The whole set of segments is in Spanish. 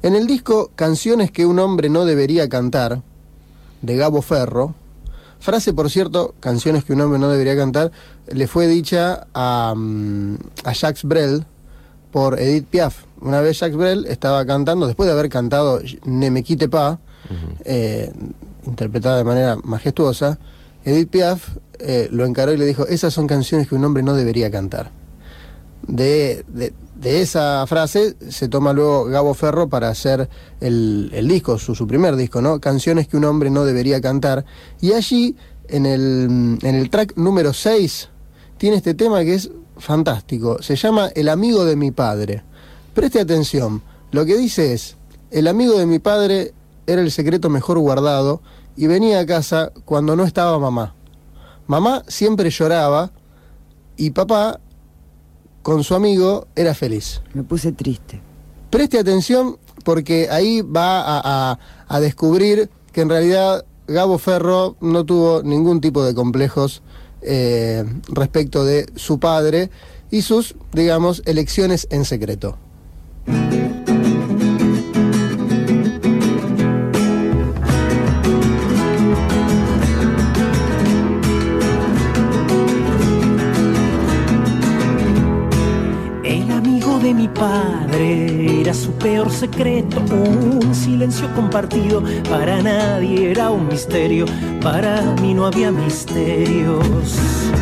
En el disco Canciones que un hombre no debería cantar, de Gabo Ferro, frase, por cierto, Canciones que un hombre no debería cantar, le fue dicha a Jacques Brel por Edith Piaf. Una vez Jacques Brel estaba cantando, después de haber cantado Ne me quitte pas, interpretada de manera majestuosa, Edith Piaf lo encaró y le dijo: esas son canciones que un hombre no debería cantar. De esa frase se toma luego Gabo Ferro para hacer el disco, su primer disco, ¿no? Canciones que un hombre no debería cantar. Y allí, en el track número 6, tiene este tema que es fantástico. Se llama El amigo de mi padre. Preste atención, lo que dice es: el amigo de mi padre era el secreto mejor guardado y venía a casa cuando no estaba mamá. Mamá siempre lloraba y papá, con su amigo, era feliz. Me puse triste. Preste atención, porque ahí va a descubrir que en realidad Gabo Ferro no tuvo ningún tipo de complejos respecto de su padre y sus, digamos, elecciones en secreto. De mi padre era su peor secreto, un silencio compartido, para nadie era un misterio, para mí no había misterios.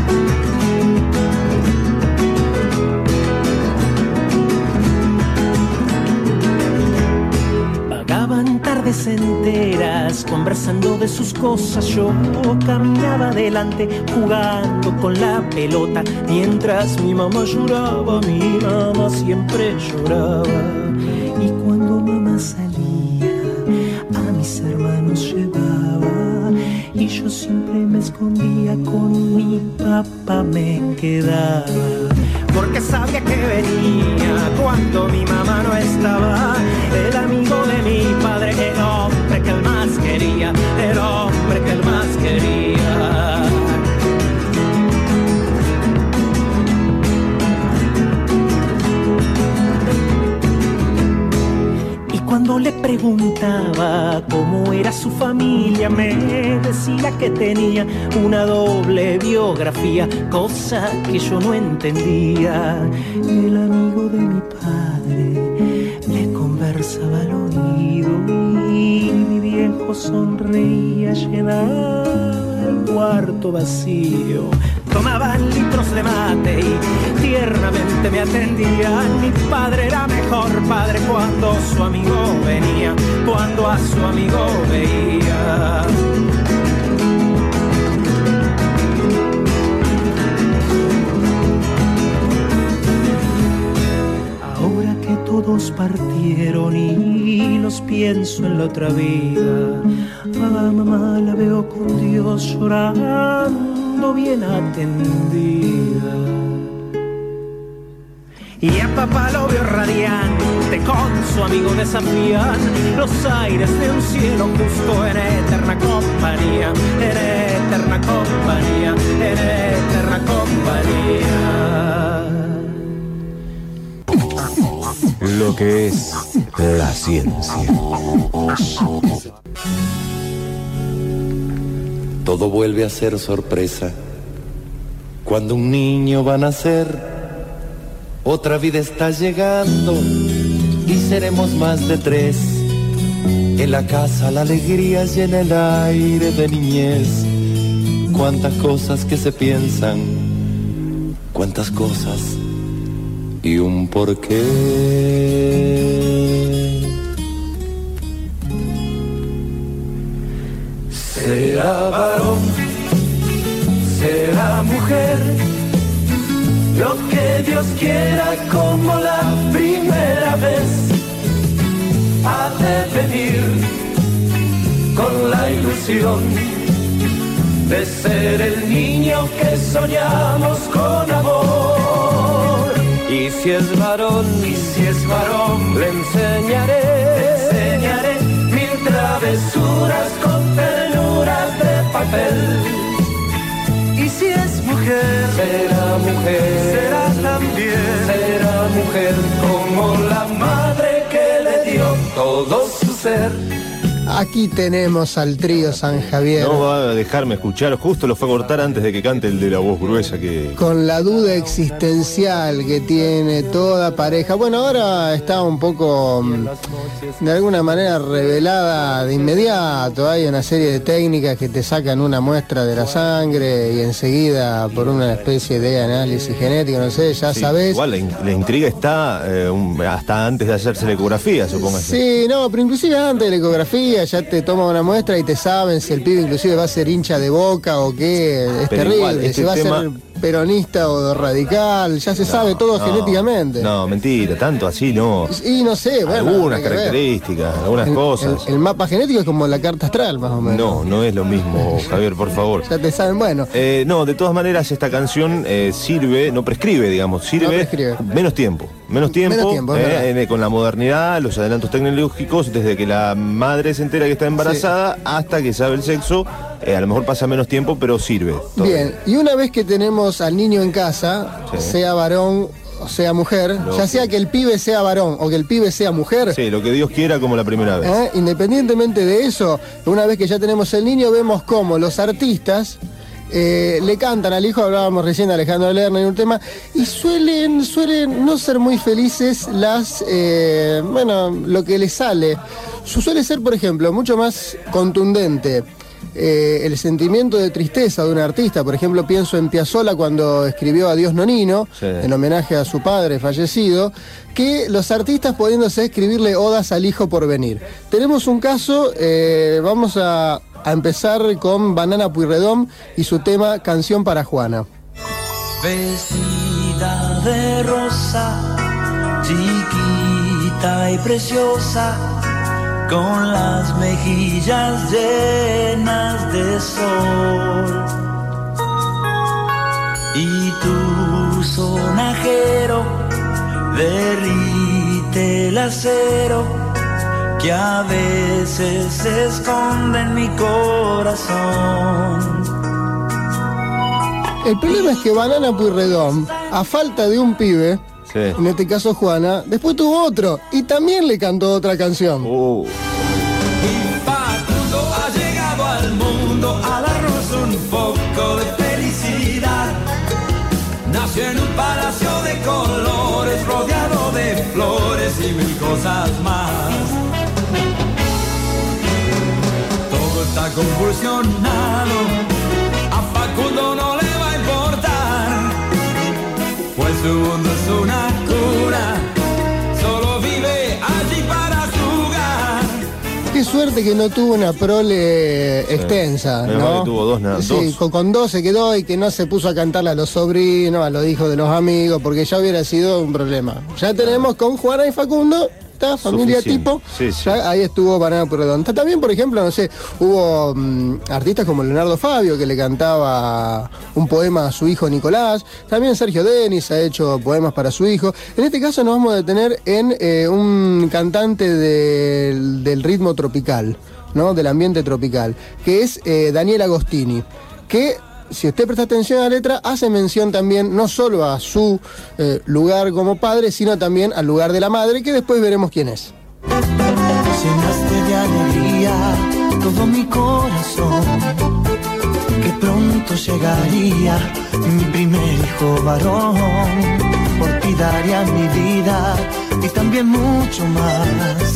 Vagaban tardes enteras conversando de sus cosas, yo caminaba adelante jugando con la pelota, mientras mi mamá lloraba, mi mamá siempre lloraba. Y cuando mamá salía, a mis hermanos llevaba, y yo siempre me escondía, con mi papá me quedaba, porque sabía que venía cuando mi mamá no estaba, el amigo de mi padre, el hombre que él más quería, el hombre que él más quería. Y cuando le preguntaba cómo era su familia, me decía que tenía una doble biografía, cosa que yo no entendía. El amigo de mi padre me conversaba al oído y mi viejo sonreía, llenaba el cuarto vacío. Tomaban litros de mate y tiernamente me atendían. Mi padre era mejor padre cuando su amigo venía, cuando a su amigo veía. Ahora que todos partieron y los pienso en la otra vida, a mamá la veo con Dios llorando, bien atendida. Y a papá lo veo radiante, con su amigo desafían los aires de un cielo justo, en eterna compañía, en eterna compañía, en eterna compañía. Lo que es la ciencia. Todo vuelve a ser sorpresa cuando un niño va a nacer. Otra vida está llegando y seremos más de 3. En la casa la alegría y en el aire de niñez. Cuántas cosas que se piensan, cuántas cosas y un porqué. Será varón, será mujer, lo que Dios quiera como la primera vez. Ha de venir con la ilusión de ser el niño que soñamos con amor. Y si es varón, le enseñaré mil travesuras con ternuras de papel. Y si es mujer, será también, será mujer como la madre que le dio todo su ser. Aquí tenemos al trío San Javier. No va a dejarme escuchar, justo lo fue a cortar antes de que cante el de la voz gruesa que... Con la duda existencial que tiene toda pareja. Bueno, ahora está un poco, de alguna manera, revelada de inmediato. Hay una serie de técnicas que te sacan una muestra de la sangre y enseguida, por una especie de análisis genético, no sé, ya Sí, sabés. igual la intriga está hasta antes de hacerse la ecografía, supongo. Sí, no, pero inclusive antes de la ecografía ya te toman una muestra y te saben si el pibe inclusive va a ser hincha de Boca o qué. Es Pero terrible, igual, si va a ser peronista o radical, ya se sabe todo genéticamente. No, mentira, tanto así no. Y no sé, bueno. Algunas hay que ver. características, algunas cosas. El mapa genético es como la carta astral, más o menos. No, no es lo mismo, Javier, por favor. Ya te saben, bueno. No, de todas maneras esta canción sirve, no prescribe, digamos, sirve No prescribe. menos tiempo, con la modernidad, los adelantos tecnológicos, desde que la madre se entera que está embarazada hasta que sabe el sexo, a lo mejor pasa menos tiempo, pero sirve. Bien, y una vez que tenemos al niño en casa, sea varón o sea mujer, ya sea que el pibe sea varón o que el pibe sea mujer. Sí, lo que Dios quiera como la primera vez. Independientemente de eso, una vez que ya tenemos el niño, vemos cómo los artistas le cantan al hijo, hablábamos recién de Alejandro Lerner en un tema, y suelen no ser muy felices lo que les sale. Suele ser, por ejemplo, mucho más contundente el sentimiento de tristeza de un artista. Por ejemplo, pienso en Piazzolla cuando escribió Adiós Nonino, en homenaje a su padre fallecido, que los artistas pudiéndose escribirle odas al hijo por venir. Tenemos un caso, vamos a empezar con Banana Pueyrredón y su tema Canción para Juana. Vestida de rosa, chiquita y preciosa, con las mejillas llenas de sol, y tu sonajero derrite el acero que a veces se esconde en mi corazón. El problema es que Banana Pueyrredón, a falta de un pibe, en este caso Juana, después tuvo otro y también le cantó otra canción. Y Facundo ha llegado al mundo a darnos un poco de felicidad. Nació en un palacio de colores, rodeado de flores y mil cosas más. Todo está convulsionado, a Facundo no le va a importar, pues su mundo es una cura, solo vive allí para jugar. Qué suerte que no tuvo una prole extensa, ¿no? Que tuvo dos. Con dos se quedó y que no se puso a cantarle a los sobrinos, a los hijos de los amigos, porque ya hubiera sido un problema. Ya tenemos con Juana y Facundo, familia tipo, ya ahí estuvo Banana Pueyrredón. También, por ejemplo, no sé, hubo artistas como Leonardo Fabio, que le cantaba un poema a su hijo Nicolás. También Sergio Denis ha hecho poemas para su hijo. En este caso nos vamos a detener en un cantante del ritmo tropical, ¿no? Del ambiente tropical, que es Daniel Agostini, que, si usted presta atención a la letra, hace mención también no solo a su lugar como padre, sino también al lugar de la madre, que después veremos quién es. Llenaste de alegría todo mi corazón, que pronto llegaría mi primer hijo varón. Por ti daría mi vida y también mucho más.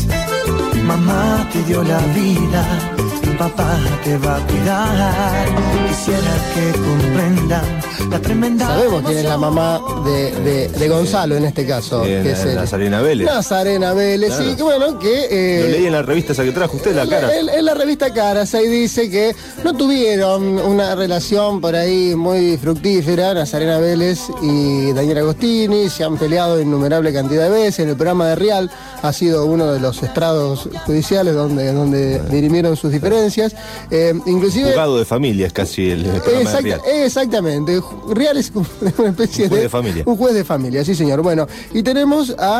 Mamá te dio la vida, papá te va a cuidar. Quisiera que comprendan la tremenda. Sabemos quién es la mamá de Gonzalo en este caso, que es Nazarena Vélez. Nazarena Vélez, claro. Sí, que bueno, que lo leí en la revista esa que trajo usted, La Cara. En la revista Caras, ahí dice que no tuvieron una relación por ahí muy fructífera, Nazarena Vélez y Daniel Agostini, se han peleado innumerable cantidad de veces. En el programa de Real ha sido uno de los estrados judiciales donde dirimieron sus diferencias. Inclusive juzgado de familia es casi el programa de Real. Exactamente, Real es una especie un juez de familia. Un juez de familia, sí señor. Bueno, y tenemos a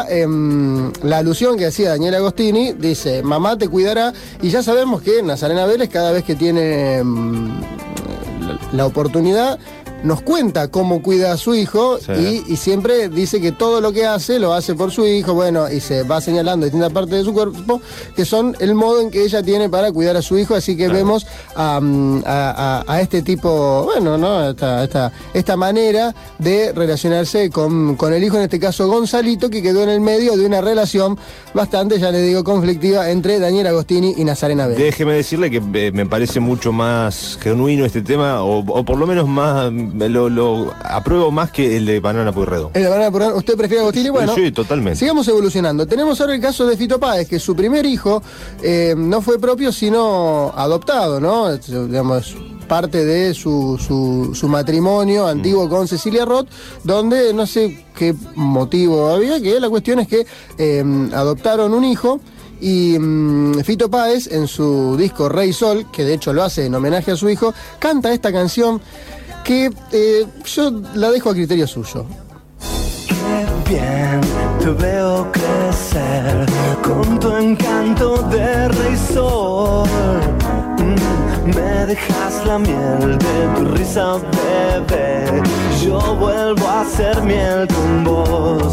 la alusión que hacía Daniel Agostini, dice, mamá te cuidará, y ya sabemos que Nazarena Vélez cada vez que tiene la oportunidad nos cuenta cómo cuida a su hijo, sí, y siempre dice que todo lo que hace, lo hace por su hijo, bueno, y se va señalando distintas partes de su cuerpo, que son el modo en que ella tiene para cuidar a su hijo, así que vemos a este tipo, bueno, ¿no? Esta manera de relacionarse con el hijo, en este caso Gonzalito, que quedó en el medio de una relación bastante, ya les digo, conflictiva entre Daniel Agostini y Nazarena Vélez. Déjeme decirle que me parece mucho más genuino este tema, o por lo menos más, lo apruebo más que el de Banana Pueyrredón. El de Banana Pueyrredón, ¿usted prefiere a Agostini? Bueno, sí, totalmente. Sigamos evolucionando. Tenemos ahora el caso de Fito Páez, que su primer hijo no fue propio, sino adoptado, ¿no? Digamos, parte de su matrimonio antiguo con Cecilia Roth, donde no sé qué motivo había, que la cuestión es que adoptaron un hijo. Y Fito Páez, en su disco Rey Sol, que de hecho lo hace en homenaje a su hijo, canta esta canción que yo la dejo a criterio suyo. Qué bien te veo crecer con tu encanto de Rey Sol. Me dejas la miel de tu risa, bebé. Yo vuelvo a ser miel con vos.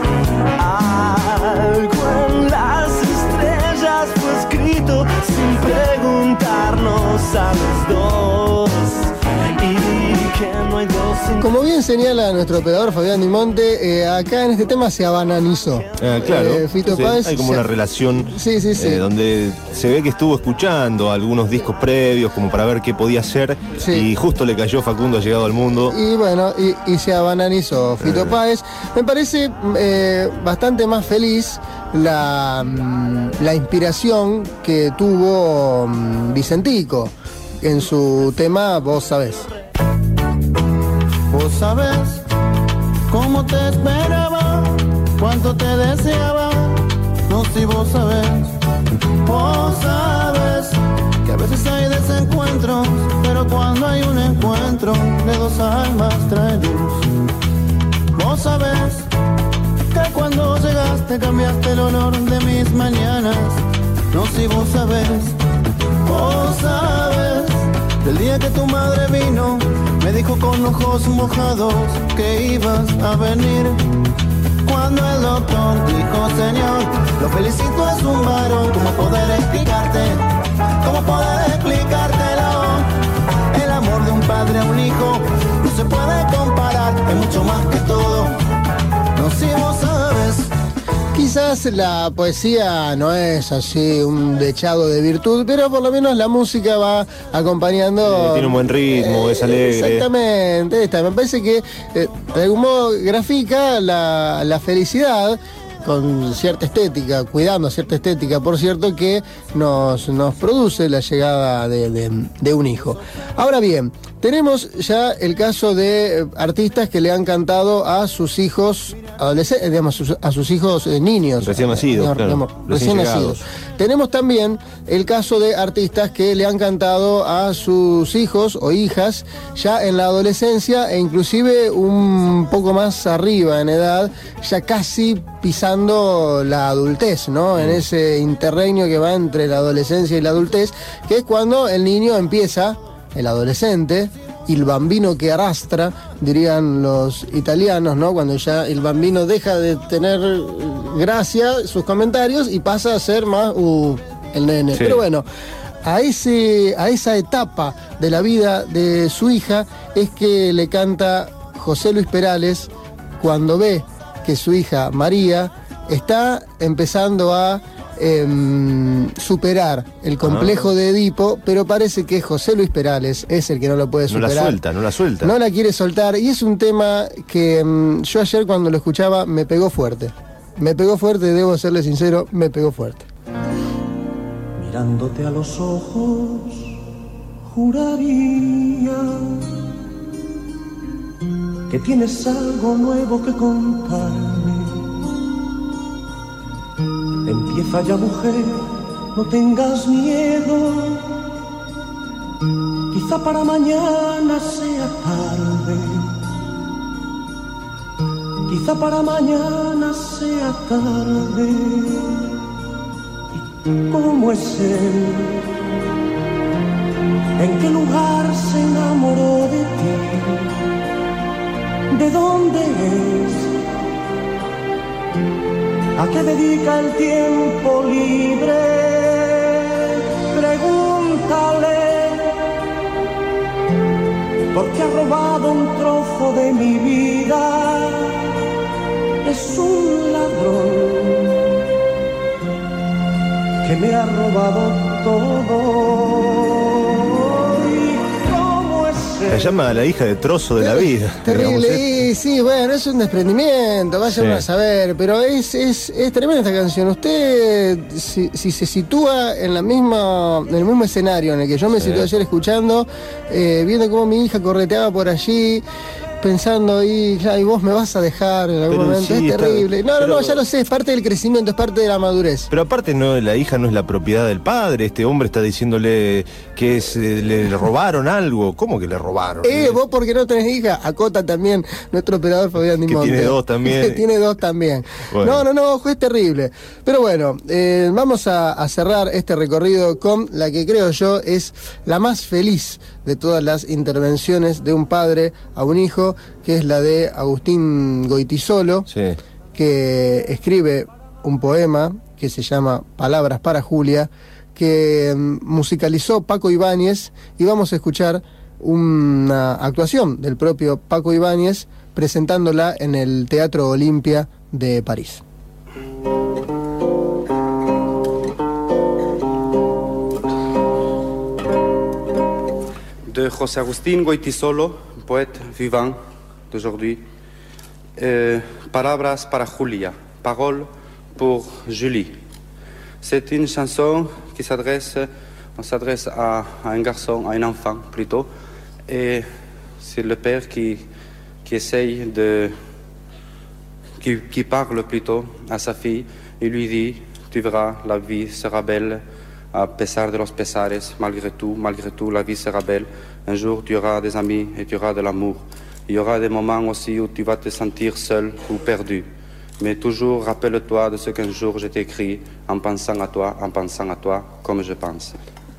Algo en las estrellas fue escrito sin preguntarnos a los dos. Y que no hay dos sin... Como bien señala nuestro operador Fabián Dimonte, acá en este tema se abananizó. Claro, Fito Páez, hay como una relación sí. Donde se ve que estuvo escuchando algunos discos previos como para ver qué podía hacer, y justo le cayó Facundo Ha Llegado al Mundo. Y bueno, y se abananizó Fito Páez. Me parece bastante más feliz la inspiración que tuvo Vicentico en su tema Vos Sabés. Vos sabés cómo te esperaba, cuánto te deseaba. No, si vos sabés que a veces hay desencuentros, pero cuando hay un encuentro de dos almas trae luz. Vos sabés que cuando llegaste cambiaste el olor de mis mañanas. No, si vos sabés del día que tu madre vino, me dijo con ojos mojados que ibas a venir. Cuando el doctor dijo, señor, lo felicito, es un varón. ¿Cómo poder explicarte? ¿Cómo poder explicártelo? El amor de un padre a un hijo no se puede comparar, es mucho más que todo. No, si vos sabes. Quizás la poesía no es así un dechado de virtud, pero por lo menos la música va acompañando. Tiene un buen ritmo, es alegre. Exactamente, me parece que de algún modo grafica la felicidad con cierta estética, cuidando cierta estética, por cierto, que nos produce la llegada de un hijo. Ahora bien, tenemos ya el caso de artistas que le han cantado a sus hijos adolescentes, digamos, a sus hijos niños. Recién nacidos, claro. Recién nacidos. Tenemos también el caso de artistas que le han cantado a sus hijos o hijas ya en la adolescencia e inclusive un poco más arriba en edad, ya casi pisando la adultez, ¿no? En ese interregno que va entre la adolescencia y la adultez, que es cuando el niño empieza, el adolescente, il bambino que arrastra, dirían los italianos, ¿no? Cuando ya el bambino deja de tener gracia sus comentarios y pasa a ser más el nene. Sí. Pero bueno, a esa etapa de la vida de su hija es que le canta José Luis Perales cuando ve que su hija María está empezando a superar el complejo de Edipo, pero parece que José Luis Perales es el que no lo puede superar. No la suelta. No la quiere soltar, y es un tema que yo ayer cuando lo escuchaba me pegó fuerte. Debo serle sincero, me pegó fuerte. Mirándote a los ojos, juraría que tienes algo nuevo que contarme. Empieza ya, mujer, no tengas miedo. Quizá para mañana sea tarde. Quizá para mañana sea tarde. ¿Y cómo es él? ¿En qué lugar se enamoró de ti? ¿De dónde es? ¿A qué dedica el tiempo libre? Pregúntale, porque ha robado un trozo de mi vida. Es un ladrón que me ha robado todo. La llama a la hija de trozo de la vida. Terrible, y sí, bueno, es un desprendimiento, vaya uno a saber, pero es tremenda esta canción. Usted, si se sitúa en el mismo escenario en el que yo me situé ayer escuchando, viendo cómo mi hija correteaba por allí, pensando, y vos me vas a dejar en algún momento, sí, es terrible. No, ya lo sé, es parte del crecimiento, es parte de la madurez. Pero aparte la hija no es la propiedad del padre, este hombre está diciéndole que le robaron algo. ¿Cómo que le robaron? Vos porque no tenés hija, acota también nuestro operador Fabián Dimonte. Que tiene dos también. Tiene dos también. Bueno. No, es terrible. Pero bueno, vamos a cerrar este recorrido con la que creo yo es la más feliz de todas las intervenciones de un padre a un hijo, que es la de Agustín Goytisolo, que escribe un poema que se llama Palabras para Julia, que musicalizó Paco Ibáñez, y vamos a escuchar una actuación del propio Paco Ibáñez presentándola en el Teatro Olimpia de París. De José Agustín Goytisolo, poète vivant d'aujourd'hui. Palabras para Julia, paroles pour Julie. C'est une chanson qui s'adresse à un garçon, à un enfant plutôt, et c'est le père qui essaye qui parle plutôt à sa fille et lui dit: tu verras, la vie sera belle. A pesar de los pesares, malgré tout, la vie sera belle. Un jour, tu auras des amis et tu auras de l'amour. Il y aura des moments aussi où tu vas te sentir seul ou perdu. Mais toujours, rappelle-toi de ce qu'un jour je t'ai écrit, en pensant à toi, comme je pense.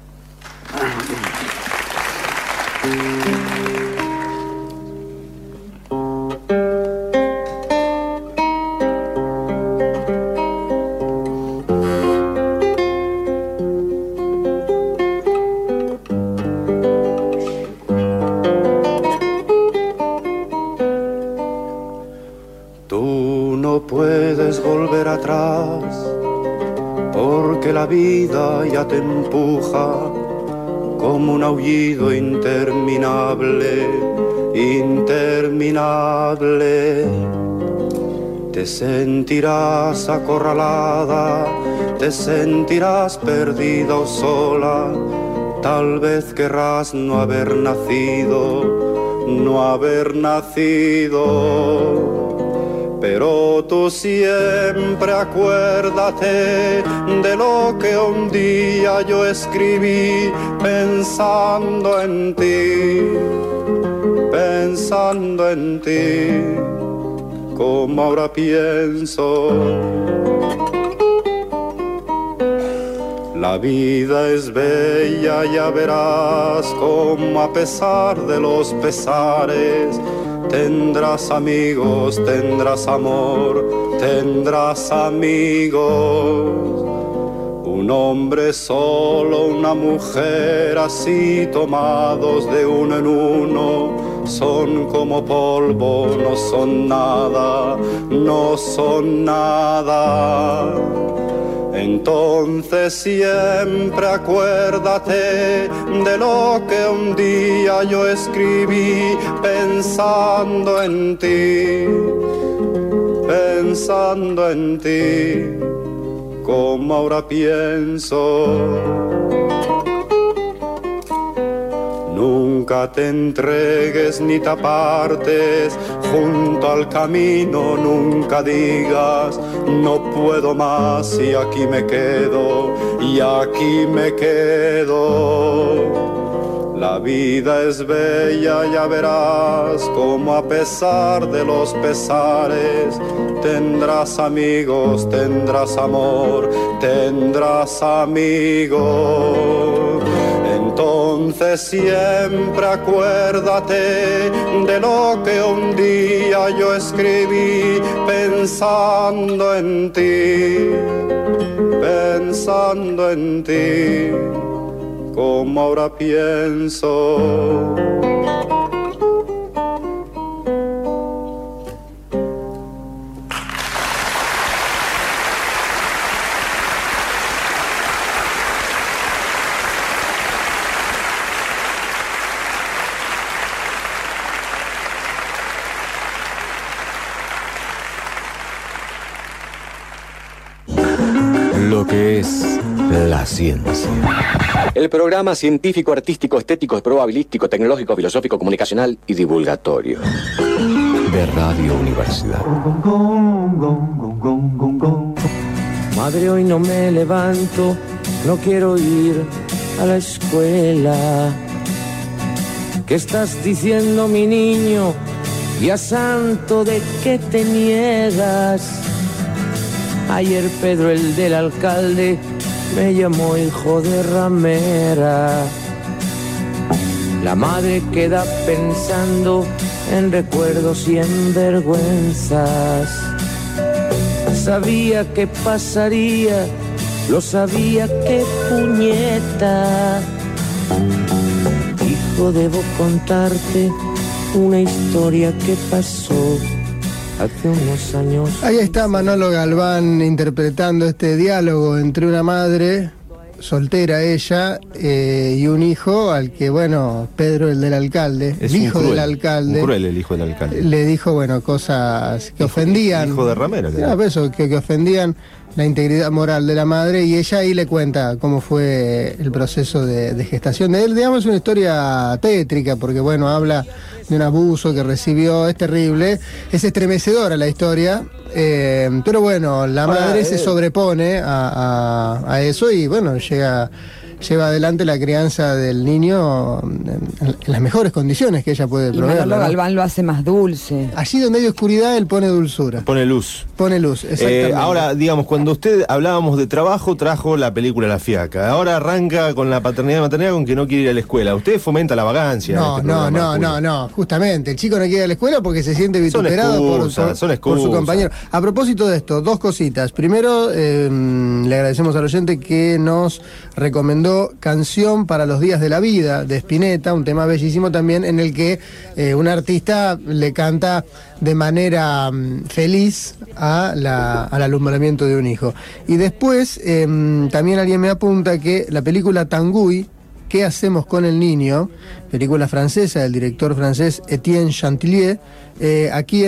Porque la vida ya te empuja como un aullido interminable. Te sentirás acorralada, te sentirás perdida o sola. Tal vez querrás no haber nacido. Pero tú siempre acuérdate de lo que un día yo escribí pensando en ti, como ahora pienso. La vida es bella, ya verás como a pesar de los pesares tendrás amigos, tendrás amor, tendrás amigos. Un hombre solo, una mujer así, tomados de uno en uno, son como polvo, no son nada. Entonces siempre acuérdate de lo que un día yo escribí pensando en ti, como ahora pienso. Nunca te entregues ni te apartes junto al camino, nunca digas no puedo más y aquí me quedo. La vida es bella, ya verás como a pesar de los pesares tendrás amigos, tendrás amor, tendrás amigos. Entonces Entonces siempre acuérdate de lo que un día yo escribí pensando en ti, como ahora pienso. Lo que es la ciencia. El programa científico, artístico, estético, probabilístico, tecnológico, filosófico, comunicacional y divulgatorio de Radio Universidad. Madre, hoy no me levanto, no quiero ir a la escuela. ¿Qué estás diciendo, mi niño? Día santo, ¿de qué te niegas? Ayer Pedro, el del alcalde, me llamó hijo de ramera. La madre queda pensando en recuerdos y en vergüenzas. Sabía que pasaría, lo sabía, qué puñeta. Hijo, debo contarte una historia que pasó hace unos años. Ahí está Manolo Galván interpretando este diálogo entre una madre soltera, ella, y un hijo al que, bueno, Pedro, el del alcalde, el hijo del alcalde, cruel el hijo del alcalde, le dijo, bueno, cosas que ofendían. Hijo de ramera. Eso, que ofendían la integridad moral de la madre, y ella ahí le cuenta cómo fue el proceso de gestación de él. Digamos, una historia tétrica, porque, bueno, habla de un abuso que recibió, es terrible, es estremecedora la historia, pero bueno, la madre se sobrepone a eso y, bueno, lleva adelante la crianza del niño en las mejores condiciones que ella puede proveer. Manolo Galván lo hace más dulce. Allí donde hay oscuridad, él pone dulzura. Pone luz. Pone luz, exactamente. Ahora, digamos, cuando usted hablábamos de trabajo, trajo la película La Fiaca. Ahora arranca con la paternidad y maternidad con que no quiere ir a la escuela. Usted fomenta la vagancia. No. Justamente, el chico no quiere ir a la escuela porque se siente vituperado por su compañero. A propósito de esto, dos cositas. Primero, le agradecemos al oyente que nos recomendó Canción para los días de la vida, de Spinetta, un tema bellísimo también, en el que un artista le canta de manera feliz al alumbramiento de un hijo. Y después, también alguien me apunta que la película Tanguy, ¿Qué hacemos con el niño?, película francesa del director francés Etienne Chantillier, aquí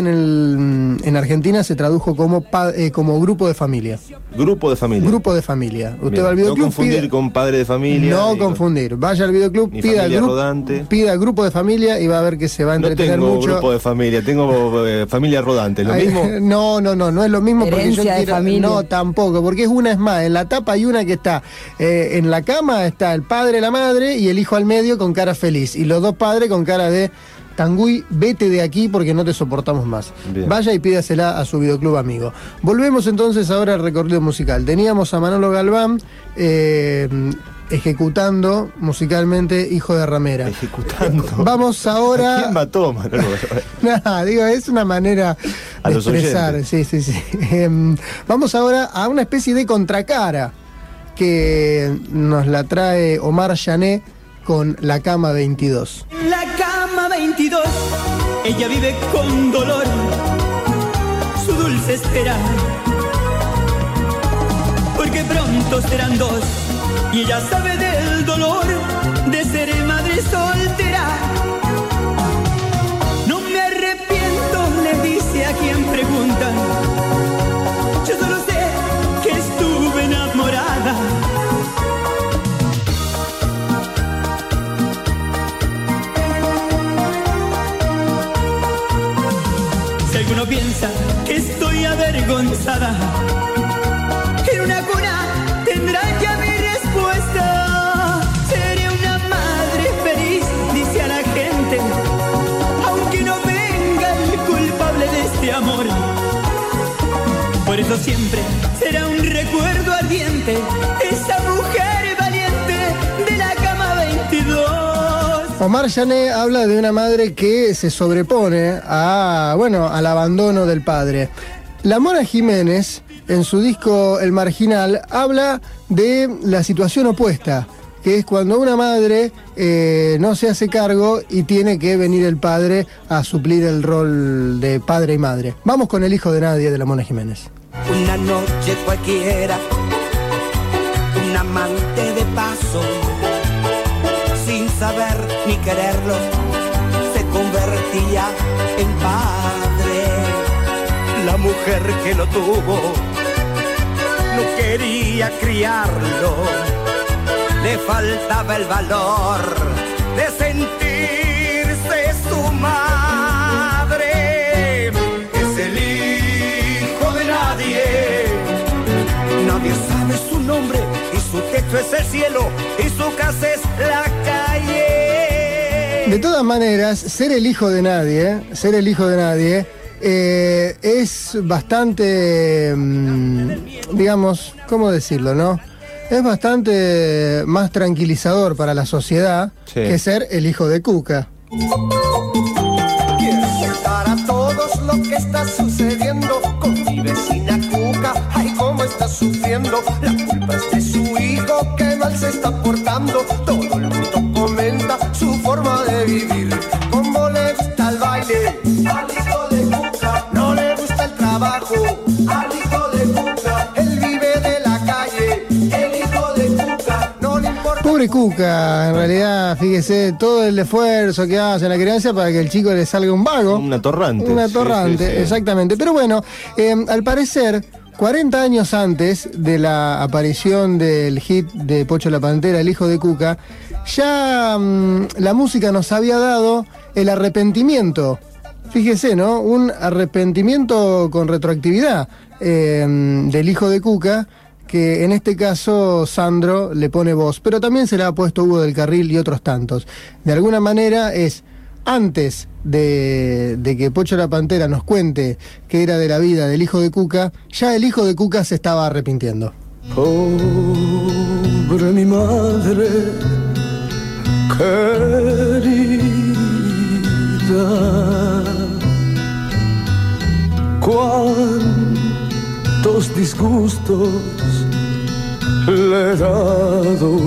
en Argentina se tradujo como Grupo de Familia. Grupo de familia. Grupo de familia. Usted Bien, va al videoclub. No confundir con Padre de Familia. No confundir. Vaya al videoclub, pida Grupo de Familia y va a ver que se va a entretener mucho. No tengo Grupo de Familia, tengo Familia Rodante. ¿Lo mismo? No es lo mismo. Herencia de familia. No, tampoco, porque es más. En la tapa hay una que está en la cama, está el padre, la madre y el hijo al medio con cara feliz. Y los dos padres con cara de Tanguy, vete de aquí porque no te soportamos más. Bien. Vaya y pídasela a su videoclub amigo. Volvemos entonces ahora al recorrido musical. Teníamos a Manolo Galván ejecutando musicalmente Hijo de Ramera. Ejecutando. Vamos ahora. ¿A quién mató Manolo Galván? Es una manera a de los expresar. Oyentes. Sí. Vamos ahora a una especie de contracara que nos la trae Omar Jané con La Cama 22. La cama 22, ella vive con dolor, su dulce espera, porque pronto serán dos, y ella sabe del dolor de ser madre soltera. No me arrepiento, le dice a quien pregunta, yo solo sé que estuve enamorada. Si alguno piensa que estoy avergonzada, en una cuna tendrá ya mi respuesta. Seré una madre feliz, dice a la gente, aunque no venga el culpable de este amor. Por eso siempre será un recuerdo ardiente, esa mujer valiente de la cama 22. Omar Jané habla de una madre que se sobrepone al abandono del padre. La Mona Jiménez, en su disco El Marginal, habla de la situación opuesta, que es cuando una madre no se hace cargo y tiene que venir el padre a suplir el rol de padre y madre. Vamos con El hijo de nadie de la Mona Jiménez. Una noche cualquiera, un amante de paso, sin saber ni quererlo, se convertía en padre. La mujer que lo tuvo no quería criarlo, le faltaba el valor de sentirse su madre. Es el hijo de nadie, nadie sabe su nombre y su techo es el cielo y su casa es la calle. De todas maneras, ser el hijo de nadie es bastante, digamos, ¿cómo decirlo, no? Es bastante más tranquilizador para la sociedad que ser el hijo de Cuca. Quiero contar a todos lo que está sucediendo con mi vecina Cuca. Ay, cómo está sufriendo. La culpa es de su hijo que mal se está portando. Todo el mundo comenta su forma de vivir. Cómo le gusta el baile al hijo de Cuca. No le gusta el trabajo al hijo de Cuca. Él vive de la calle. Pobre Cuca, en realidad, fíjese, todo el esfuerzo que hace en la crianza para que el chico le salga un vago. Un atorrante. Un atorrante, sí. Exactamente. Pero bueno, al parecer, 40 años antes de la aparición del hit de Pocho la Pantera, El hijo de Cuca, ya la música nos había dado el arrepentimiento. Fíjese, ¿no? Un arrepentimiento con retroactividad del hijo de Cuca, que en este caso Sandro le pone voz, pero también se le ha puesto Hugo del Carril y otros tantos. De alguna manera es antes de que Pocho la Pantera nos cuente qué era de la vida del hijo de Cuca, ya el hijo de Cuca se estaba arrepintiendo. Pobre mi madre querida, cuántos disgustos le he dado.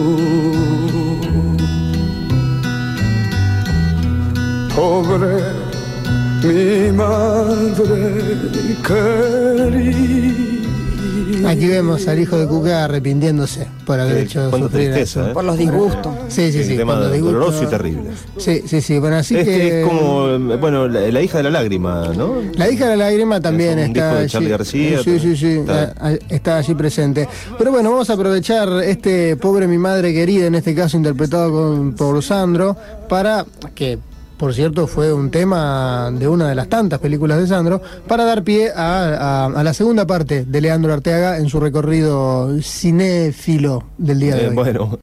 Pobre mi madre querida. Aquí vemos al hijo de Cuca arrepintiéndose por haber hecho sufrir tristeza, por los disgustos. Sí, sí, sí. Un tema doloroso y terrible. Sí, sí, sí. Bueno, así que es como, bueno, la hija de la lágrima, ¿no? La hija de la lágrima también está de Charly García. Sí, sí, sí. Está allí presente. Pero bueno, vamos a aprovechar este Pobre mi madre querida, en este caso interpretado por Sandro, para que, por cierto, fue un tema de una de las tantas películas de Sandro, para dar pie a la segunda parte de Leandro Arteaga en su recorrido cinéfilo del día de hoy. Bueno.